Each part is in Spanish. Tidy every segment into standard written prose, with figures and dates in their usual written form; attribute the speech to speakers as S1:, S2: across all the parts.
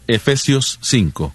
S1: Efesios 5.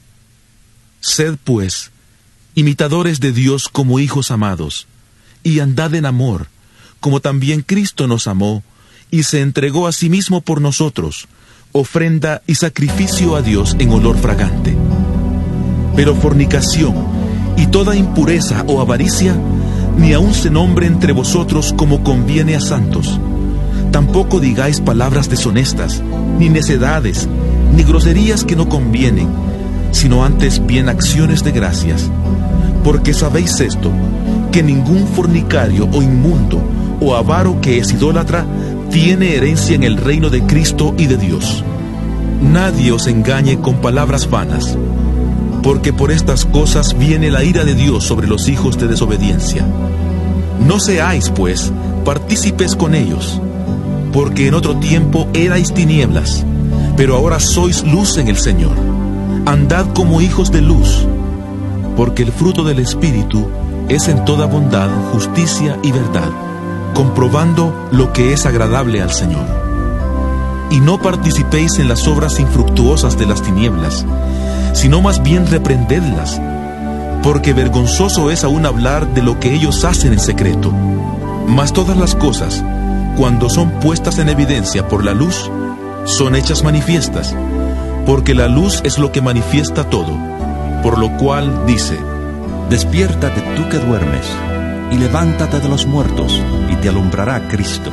S1: Sed, pues, imitadores de Dios como hijos amados, y andad en amor, como también Cristo nos amó, y se entregó a sí mismo por nosotros, ofrenda y sacrificio a Dios en olor fragante. Pero fornicación y toda impureza o avaricia, ni aun se nombre entre vosotros como conviene a santos. Tampoco digáis palabras deshonestas, ni necedades, ni groserías que no convienen, sino antes bien acciones de gracias. Porque sabéis esto, que ningún fornicario o inmundo o avaro que es idólatra tiene herencia en el reino de Cristo y de Dios. Nadie os engañe con palabras vanas, porque por estas cosas viene la ira de Dios sobre los hijos de desobediencia. No seáis, pues, partícipes con ellos, porque en otro tiempo erais tinieblas, pero ahora sois luz en el Señor. Andad como hijos de luz, porque el fruto del Espíritu es en toda bondad, justicia y verdad, comprobando lo que es agradable al Señor. Y no participéis en las obras infructuosas de las tinieblas, sino más bien reprendedlas, porque vergonzoso es aún hablar de lo que ellos hacen en secreto. Mas todas las cosas, cuando son puestas en evidencia por la luz, son hechas manifiestas, porque la luz es lo que manifiesta todo, por lo cual dice:
S2: Despiértate tú que duermes, y levántate de los muertos, y te alumbrará Cristo.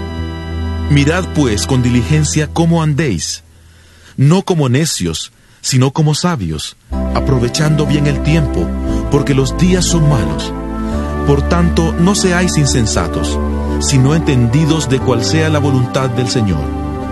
S1: Mirad pues con diligencia cómo andéis, no como necios, sino como sabios, aprovechando bien el tiempo, porque los días son malos. Por tanto, no seáis insensatos, sino entendidos de cuál sea la voluntad del Señor.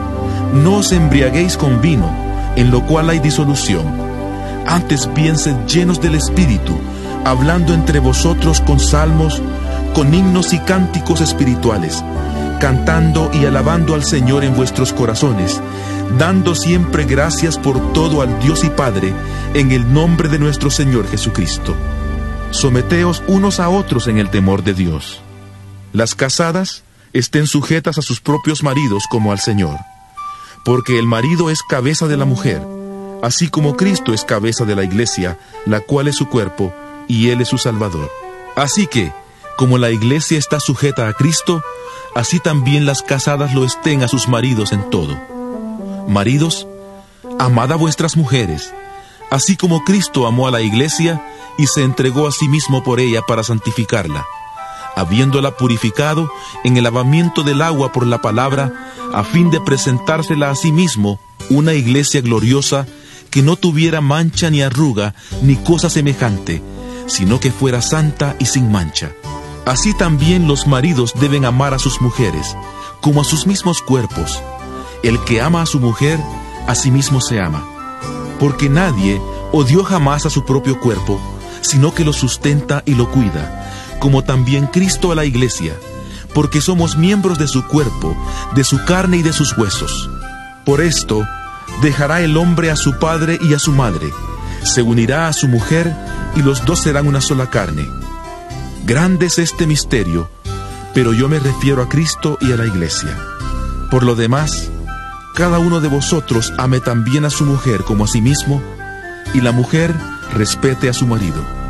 S1: No os embriaguéis con vino, en lo cual hay disolución. Antes bien sed llenos del Espíritu, hablando entre vosotros con salmos, con himnos y cánticos espirituales, cantando y alabando al Señor en vuestros corazones, dando siempre gracias por todo al Dios y Padre, en el nombre de nuestro Señor Jesucristo. Someteos unos a otros en el temor de Dios. Las casadas estén sujetas a sus propios maridos como al Señor, porque el marido es cabeza de la mujer, así como Cristo es cabeza de la iglesia, la cual es su cuerpo, y Él es su Salvador. Así que, como la iglesia está sujeta a Cristo, así también las casadas lo estén a sus maridos en todo. Maridos, amad a vuestras mujeres, así como Cristo amó a la iglesia y se entregó a sí mismo por ella para santificarla, habiéndola purificado en el lavamiento del agua por la palabra, a fin de presentársela a sí mismo una iglesia gloriosa, que no tuviera mancha ni arruga ni cosa semejante, sino que fuera santa y sin mancha. Así también los maridos deben amar a sus mujeres, como a sus mismos cuerpos. El que ama a su mujer, a sí mismo se ama. Porque nadie odió jamás a su propio cuerpo, sino que lo sustenta y lo cuida, como también Cristo a la iglesia, porque somos miembros de su cuerpo, de su carne y de sus huesos. Por esto, dejará el hombre a su padre y a su madre, se unirá a su mujer, y los dos serán una sola carne. Grande es este misterio, pero yo me refiero a Cristo y a la iglesia. Por lo demás, cada uno de vosotros ame también a su mujer como a sí mismo, y la mujer respete a su marido.